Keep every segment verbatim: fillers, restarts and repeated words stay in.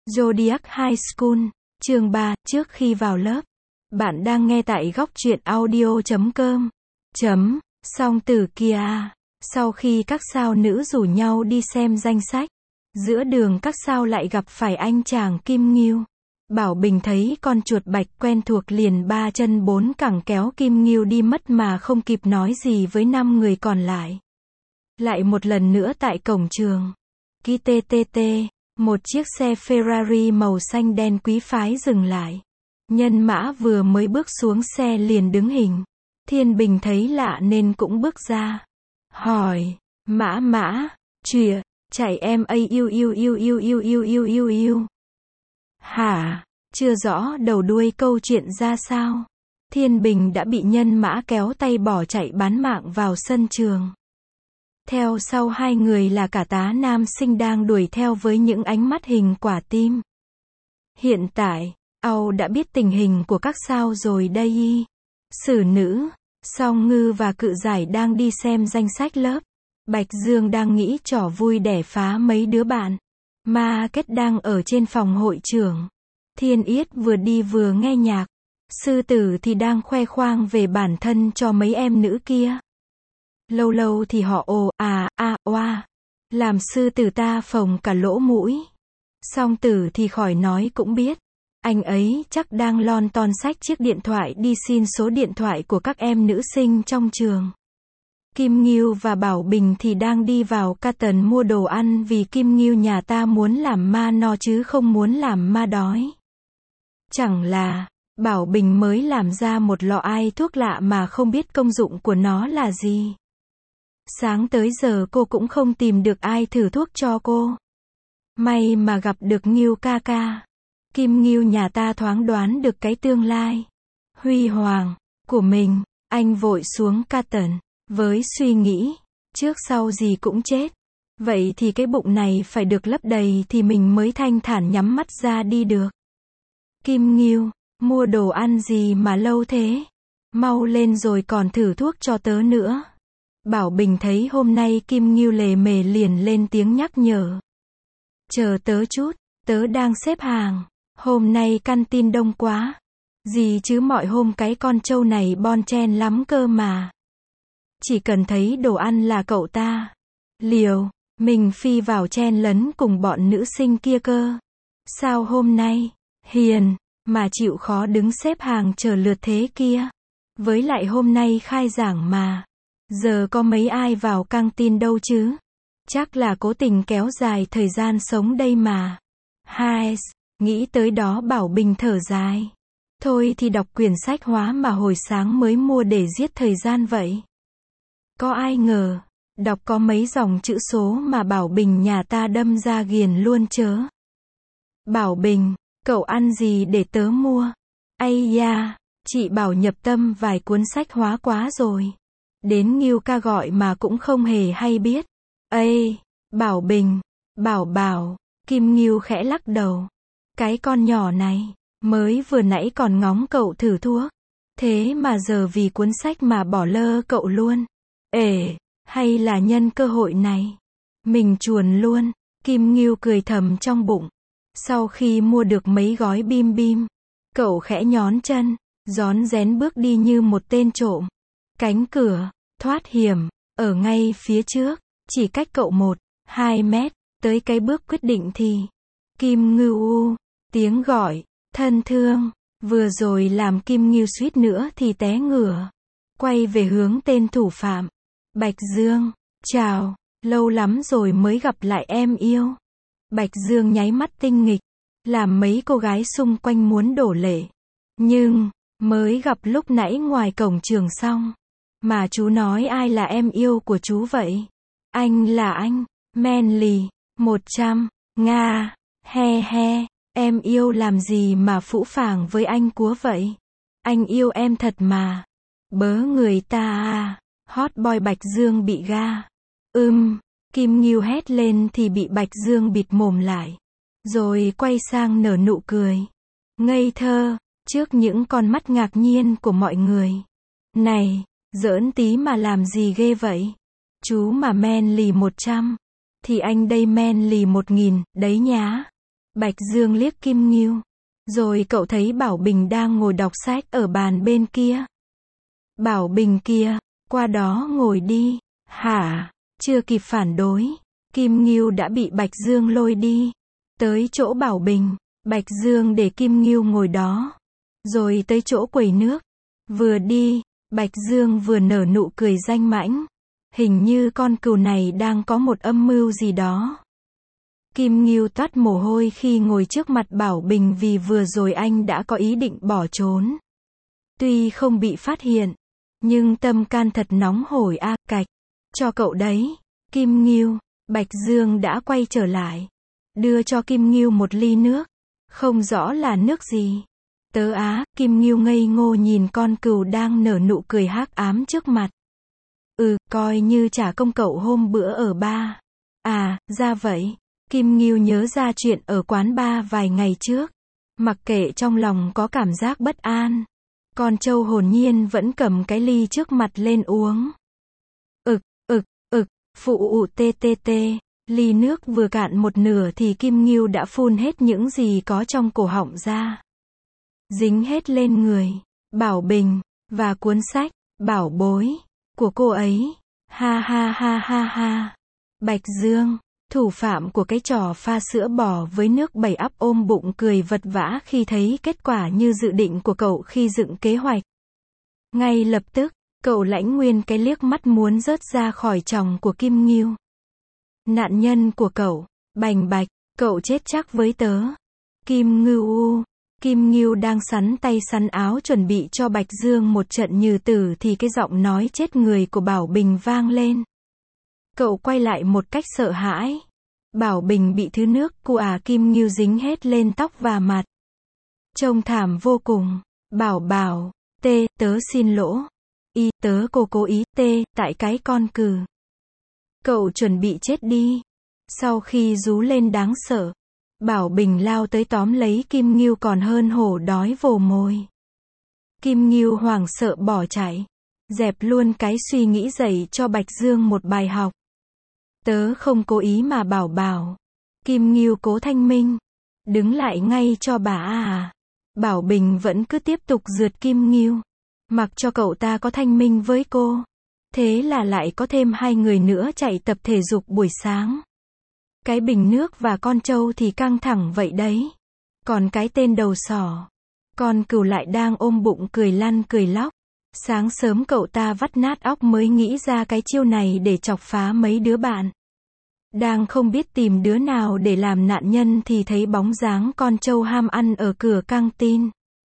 Zodiac High School, chương ba, trước khi vào lớp. Bạn đang nghe tại góc truyện audio chấm com. Chấm, song tử kia. Sau khi các sao nữ rủ nhau đi xem danh sách, giữa đường các sao lại gặp phải anh chàng Kim Ngưu. Bảo Bình thấy con chuột bạch quen thuộc liền ba chân bốn cẳng kéo Kim Ngưu đi mất mà không kịp nói gì với năm người còn lại. Lại một lần nữa tại cổng trường, Ki tê tê tê, một chiếc xe Ferrari màu xanh đen quý phái dừng lại. Nhân mã vừa mới bước xuống xe liền đứng hình. Thiên Bình thấy lạ nên cũng bước ra. Hỏi, mã mã, chìa, chạy em a yêu yêu yêu yêu yêu yêu yêu yêu yêu. Hả, chưa rõ đầu đuôi câu chuyện ra sao. Thiên Bình đã bị nhân mã kéo tay bỏ chạy bán mạng vào sân trường. Theo sau hai người là cả tá nam sinh đang đuổi theo với những ánh mắt hình quả tim. Hiện tại, Âu đã biết tình hình của các sao rồi đây. Sử nữ, Song Ngư và Cự Giải đang đi xem danh sách lớp. Bạch Dương đang nghĩ trò vui để phá mấy đứa bạn. Ma Kết đang ở trên phòng hội trưởng. Thiên Yết vừa đi vừa nghe nhạc. Sư Tử thì đang khoe khoang về bản thân cho mấy em nữ kia. Lâu lâu thì họ ồ à a oa, làm Sư Tử ta phồng cả lỗ mũi. Song Tử thì khỏi nói cũng biết, anh ấy chắc đang lon ton xách chiếc điện thoại đi xin số điện thoại của các em nữ sinh trong trường. Kim Ngưu và Bảo Bình thì đang đi vào Carton mua đồ ăn vì Kim Ngưu nhà ta muốn làm ma no chứ không muốn làm ma đói. Chẳng là Bảo Bình mới làm ra một lọ ai thuốc lạ mà không biết công dụng của nó là gì. Sáng tới giờ cô cũng không tìm được ai thử thuốc cho cô. May mà gặp được Ngưu ca ca. Kim Ngưu nhà ta thoáng đoán được cái tương lai huy hoàng của mình. Anh vội xuống Carton với suy nghĩ, trước sau gì cũng chết. Vậy thì cái bụng này phải được lấp đầy thì mình mới thanh thản nhắm mắt ra đi được. Kim Ngưu, mua đồ ăn gì mà lâu thế? Mau lên rồi còn thử thuốc cho tớ nữa. Bảo Bình thấy hôm nay Kim Ngưu lề mề liền lên tiếng nhắc nhở. Chờ tớ chút, tớ đang xếp hàng. Hôm nay căn tin đông quá. Gì chứ mọi hôm cái con trâu này bon chen lắm cơ mà. Chỉ cần thấy đồ ăn là cậu ta liều, mình phi vào chen lấn cùng bọn nữ sinh kia cơ. Sao hôm nay, hiền, mà chịu khó đứng xếp hàng chờ lượt thế kia. Với lại hôm nay khai giảng mà. Giờ có mấy ai vào căng tin đâu chứ. Chắc là cố tình kéo dài thời gian sống đây mà. Hai, nghĩ tới đó Bảo Bình thở dài. Thôi thì đọc quyển sách hóa mà hồi sáng mới mua để giết thời gian vậy. Có ai ngờ, đọc có mấy dòng chữ số mà Bảo Bình nhà ta đâm ra ghiền luôn chớ. Bảo Bình, cậu ăn gì để tớ mua? Ây da, chị bảo nhập tâm vài cuốn sách hóa quá rồi. Đến Ngưu ca gọi mà cũng không hề hay biết. Ây, Bảo Bình, Bảo Bảo, Kim Ngưu khẽ lắc đầu. Cái con nhỏ này, mới vừa nãy còn ngóng cậu thử thuốc. Thế mà giờ vì cuốn sách mà bỏ lơ cậu luôn. Ể, hay là nhân cơ hội này, mình chuồn luôn. Kim Ngưu cười thầm trong bụng. Sau khi mua được mấy gói bim bim, cậu khẽ nhón chân, rón rén bước đi như một tên trộm. Cánh cửa thoát hiểm ở ngay phía trước, chỉ cách cậu một, hai mét, tới cái bước quyết định thì Kim Ngưu, tiếng gọi thân thương, vừa rồi làm Kim Ngưu suýt nữa thì té ngửa, quay về hướng tên thủ phạm. Bạch Dương, chào, lâu lắm rồi mới gặp lại em yêu. Bạch Dương nháy mắt tinh nghịch, làm mấy cô gái xung quanh muốn đổ lệ. Nhưng, mới gặp lúc nãy ngoài cổng trường xong. Mà chú nói ai là em yêu của chú vậy? Anh là anh, Manly, một trăm, Nga, he he, em yêu làm gì mà phũ phàng với anh cúa vậy? Anh yêu em thật mà. Bớ người ta à. Hot boy Bạch Dương bị ga. Ưm, Kim Ngưu hét lên thì bị Bạch Dương bịt mồm lại. Rồi quay sang nở nụ cười. Ngây thơ, trước những con mắt ngạc nhiên của mọi người. Này, giỡn tí mà làm gì ghê vậy? Chú mà Manly một trăm, thì anh đây Manly một nghìn, đấy nhá. Bạch Dương liếc Kim Ngưu. Rồi cậu thấy Bảo Bình đang ngồi đọc sách ở bàn bên kia. Bảo Bình kia, qua đó ngồi đi. Hả? Chưa kịp phản đối, Kim Ngưu đã bị Bạch Dương lôi đi. Tới chỗ Bảo Bình, Bạch Dương để Kim Ngưu ngồi đó. Rồi tới chỗ quầy nước. Vừa đi, Bạch Dương vừa nở nụ cười danh mãnh. Hình như con cừu này đang có một âm mưu gì đó. Kim Ngưu toát mồ hôi khi ngồi trước mặt Bảo Bình vì vừa rồi anh đã có ý định bỏ trốn. Tuy không bị phát hiện, nhưng tâm can thật nóng hổi a, cạch. Cho cậu đấy, Kim Ngưu. Bạch Dương đã quay trở lại. Đưa cho Kim Ngưu một ly nước. Không rõ là nước gì. Tớ á, Kim Ngưu ngây ngô nhìn con cừu đang nở nụ cười hắc ám trước mặt. Ừ, coi như trả công cậu hôm bữa ở ba. À, ra vậy. Kim Ngưu nhớ ra chuyện ở quán bar vài ngày trước. Mặc kệ trong lòng có cảm giác bất an, con trâu hồn nhiên vẫn cầm cái ly trước mặt lên uống. Ực, ực, ực, phụ ụ tê tê tê, ly nước vừa cạn một nửa thì Kim Ngưu đã phun hết những gì có trong cổ họng ra. Dính hết lên người, Bảo Bình, và cuốn sách, bảo bối, của cô ấy. Ha ha ha ha ha. Bạch Dương, thủ phạm của cái trò pha sữa bò với nước bảy ắp ôm bụng cười vật vã khi thấy kết quả như dự định của cậu khi dựng kế hoạch. Ngay lập tức, cậu lãnh nguyên cái liếc mắt muốn rớt ra khỏi tròng của Kim Ngưu. Nạn nhân của cậu, bành bạch, cậu chết chắc với tớ. Kim Ngưu u. Kim Ngưu đang sắn tay sắn áo chuẩn bị cho Bạch Dương một trận nhừ tử thì cái giọng nói chết người của Bảo Bình vang lên. Cậu quay lại một cách sợ hãi. Bảo Bình bị thứ nước của à Kim Ngưu dính hết lên tóc và mặt. Trông thảm vô cùng. Bảo bảo, tê, tớ xin lỗ. Y, tớ cô cố ý, tê, tại cái con cừ. Cậu chuẩn bị chết đi. Sau khi rú lên đáng sợ, Bảo Bình lao tới tóm lấy Kim Ngưu còn hơn hổ đói vồ mồi. Kim Ngưu hoảng sợ bỏ chạy. Dẹp luôn cái suy nghĩ dạy cho Bạch Dương một bài học. Tớ không cố ý mà bảo bảo. Kim Ngưu cố thanh minh. Đứng lại ngay cho bà à. Bảo Bình vẫn cứ tiếp tục rượt Kim Ngưu. Mặc cho cậu ta có thanh minh với cô. Thế là lại có thêm hai người nữa chạy tập thể dục buổi sáng. Cái bình nước và con trâu thì căng thẳng vậy đấy. Còn cái tên đầu sỏ, con cừu lại đang ôm bụng cười lăn cười lóc. Sáng sớm cậu ta vắt nát óc mới nghĩ ra cái chiêu này để chọc phá mấy đứa bạn. Đang không biết tìm đứa nào để làm nạn nhân thì thấy bóng dáng con trâu ham ăn ở cửa căng tin.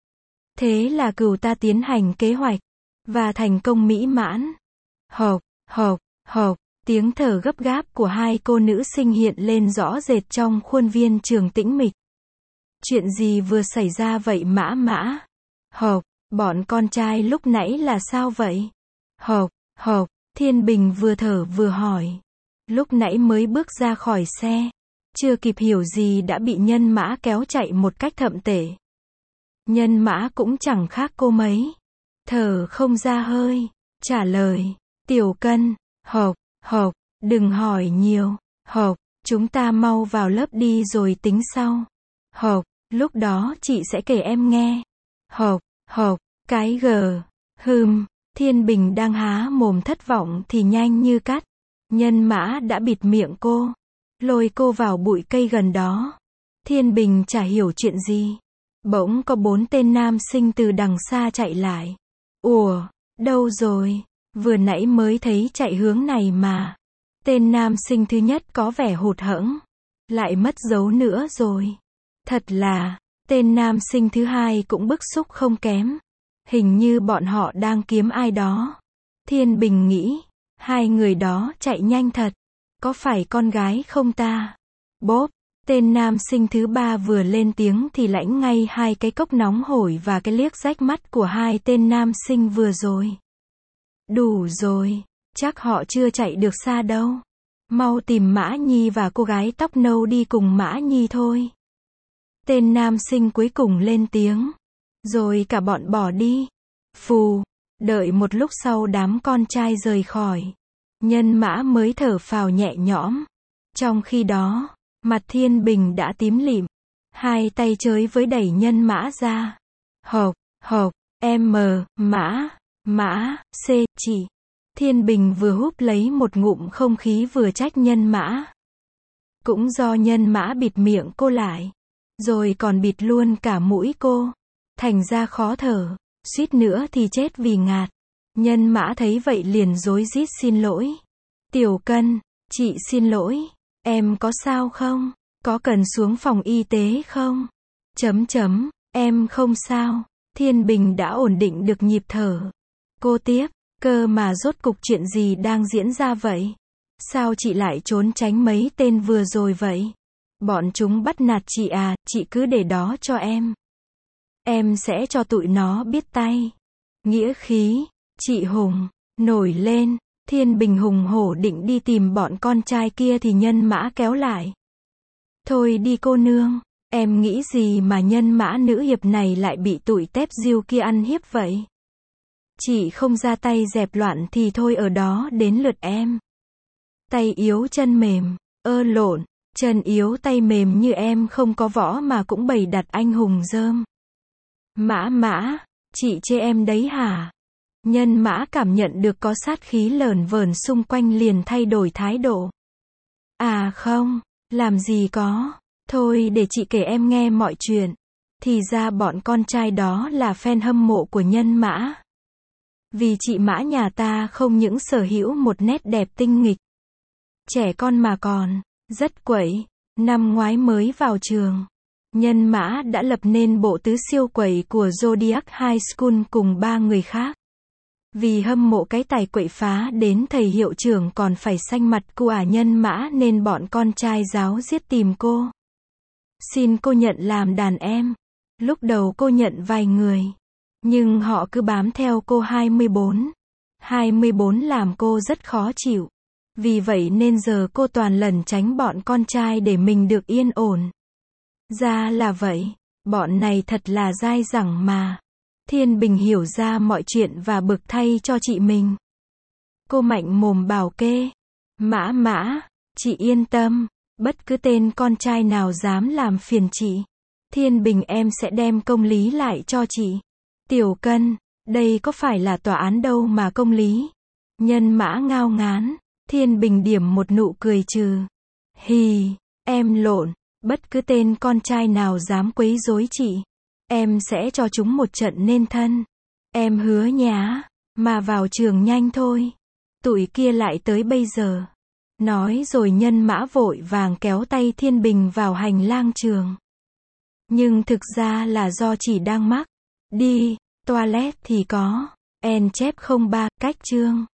Thế là cừu ta tiến hành kế hoạch. Và thành công mỹ mãn. Hộp, hộp, hộp. Tiếng thở gấp gáp của hai cô nữ sinh hiện lên rõ rệt trong khuôn viên trường tĩnh mịch. Chuyện gì vừa xảy ra vậy mã mã? Hộp, bọn con trai lúc nãy là sao vậy? Hộp, hộp, Thiên Bình vừa thở vừa hỏi. Lúc nãy mới bước ra khỏi xe. Chưa kịp hiểu gì đã bị nhân mã kéo chạy một cách thậm tệ. Nhân mã cũng chẳng khác cô mấy. Thở không ra hơi. Trả lời. Tiểu Cân. Hộp. Hộp, đừng hỏi nhiều. Hộp, chúng ta mau vào lớp đi rồi tính sau. Hộp, lúc đó chị sẽ kể em nghe. Hộp, hộp, cái gờ. Hừm, Thiên Bình đang há mồm thất vọng thì nhanh như cắt. Nhân mã đã bịt miệng cô. Lôi cô vào bụi cây gần đó. Thiên Bình chả hiểu chuyện gì. Bỗng có bốn tên nam sinh từ đằng xa chạy lại. Ủa, đâu rồi? Vừa nãy mới thấy chạy hướng này mà. Tên nam sinh thứ nhất có vẻ hụt hẫng. Lại mất dấu nữa rồi. Thật là, tên nam sinh thứ hai cũng bức xúc không kém. Hình như bọn họ đang kiếm ai đó. Thiên Bình nghĩ, hai người đó chạy nhanh thật. Có phải con gái không ta? Bốp, tên nam sinh thứ ba vừa lên tiếng thì lãnh ngay hai cái cốc nóng hổi và cái liếc rách mắt của hai tên nam sinh vừa rồi. Đủ rồi, chắc họ chưa chạy được xa đâu. Mau tìm Mã Nhi và cô gái tóc nâu đi cùng Mã Nhi thôi. Tên nam sinh cuối cùng lên tiếng. Rồi cả bọn bỏ đi. Phù, đợi một lúc sau đám con trai rời khỏi. Nhân mã mới thở phào nhẹ nhõm. Trong khi đó, mặt Thiên Bình đã tím lịm. Hai tay chới với đẩy Nhân Mã ra. Hộc, hộc, M, Mã, Mã, C, chị. Thiên Bình vừa húp lấy một ngụm không khí vừa trách Nhân Mã. Cũng do Nhân Mã bịt miệng cô lại. Rồi còn bịt luôn cả mũi cô. Thành ra khó thở. Suýt nữa thì chết vì ngạt. Nhân Mã thấy vậy liền rối rít xin lỗi. Tiểu Cân, chị xin lỗi. Em có sao không? Có cần xuống phòng y tế không? Chấm chấm, em không sao. Thiên Bình đã ổn định được nhịp thở. Cô tiếp, cơ mà rốt cục chuyện gì đang diễn ra vậy? Sao chị lại trốn tránh mấy tên vừa rồi vậy? Bọn chúng bắt nạt chị à, chị cứ để đó cho em. Em sẽ cho tụi nó biết tay. Nghĩa khí, chị Hùng, nổi lên. Thiên Bình hùng hổ định đi tìm bọn con trai kia thì Nhân Mã kéo lại. Thôi đi cô nương, em nghĩ gì mà Nhân Mã nữ hiệp này lại bị tụi tép diêu kia ăn hiếp vậy? Chị không ra tay dẹp loạn thì thôi, ở đó đến lượt em. Tay yếu chân mềm, ơ lộn, chân yếu tay mềm như em không có võ mà cũng bày đặt anh hùng rơm. Mã Mã, chị chê em đấy hả? Nhân Mã cảm nhận được có sát khí lởn vởn xung quanh liền thay đổi thái độ. À không, làm gì có. Thôi để chị kể em nghe mọi chuyện. Thì ra bọn con trai đó là fan hâm mộ của Nhân Mã. Vì chị Mã nhà ta không những sở hữu một nét đẹp tinh nghịch, trẻ con mà còn rất quậy. Năm ngoái mới vào trường, Nhân Mã đã lập nên bộ tứ siêu quậy của Zodiac High School cùng ba người khác. Vì hâm mộ cái tài quậy phá đến thầy hiệu trưởng còn phải xanh mặt của ả Nhân Mã nên bọn con trai giáo giết tìm cô. Xin cô nhận làm đàn em. Lúc đầu cô nhận vài người. Nhưng họ cứ bám theo cô hai mươi bốn. hai mươi bốn làm cô rất khó chịu. Vì vậy nên giờ cô toàn lẩn tránh bọn con trai để mình được yên ổn. Ra là vậy. Bọn này thật là dai dẳng mà. Thiên Bình hiểu ra mọi chuyện và bực thay cho chị mình. Cô mạnh mồm bảo kê. Mã Mã, chị yên tâm. Bất cứ tên con trai nào dám làm phiền chị, Thiên Bình em sẽ đem công lý lại cho chị. Tiểu Cân, đây có phải là tòa án đâu mà công lý. Nhân Mã ngao ngán. Thiên Bình điểm một nụ cười trừ. Hì, em lộn. Bất cứ tên con trai nào dám quấy rối chị, em sẽ cho chúng một trận nên thân. Em hứa nhá. Mà vào trường nhanh thôi. Tụi kia lại tới bây giờ. Nói rồi Nhân Mã vội vàng kéo tay Thiên Bình vào hành lang trường. Nhưng thực ra là do chỉ đang mắc. Đi, toilet thì có. En chép không ba, cách chương.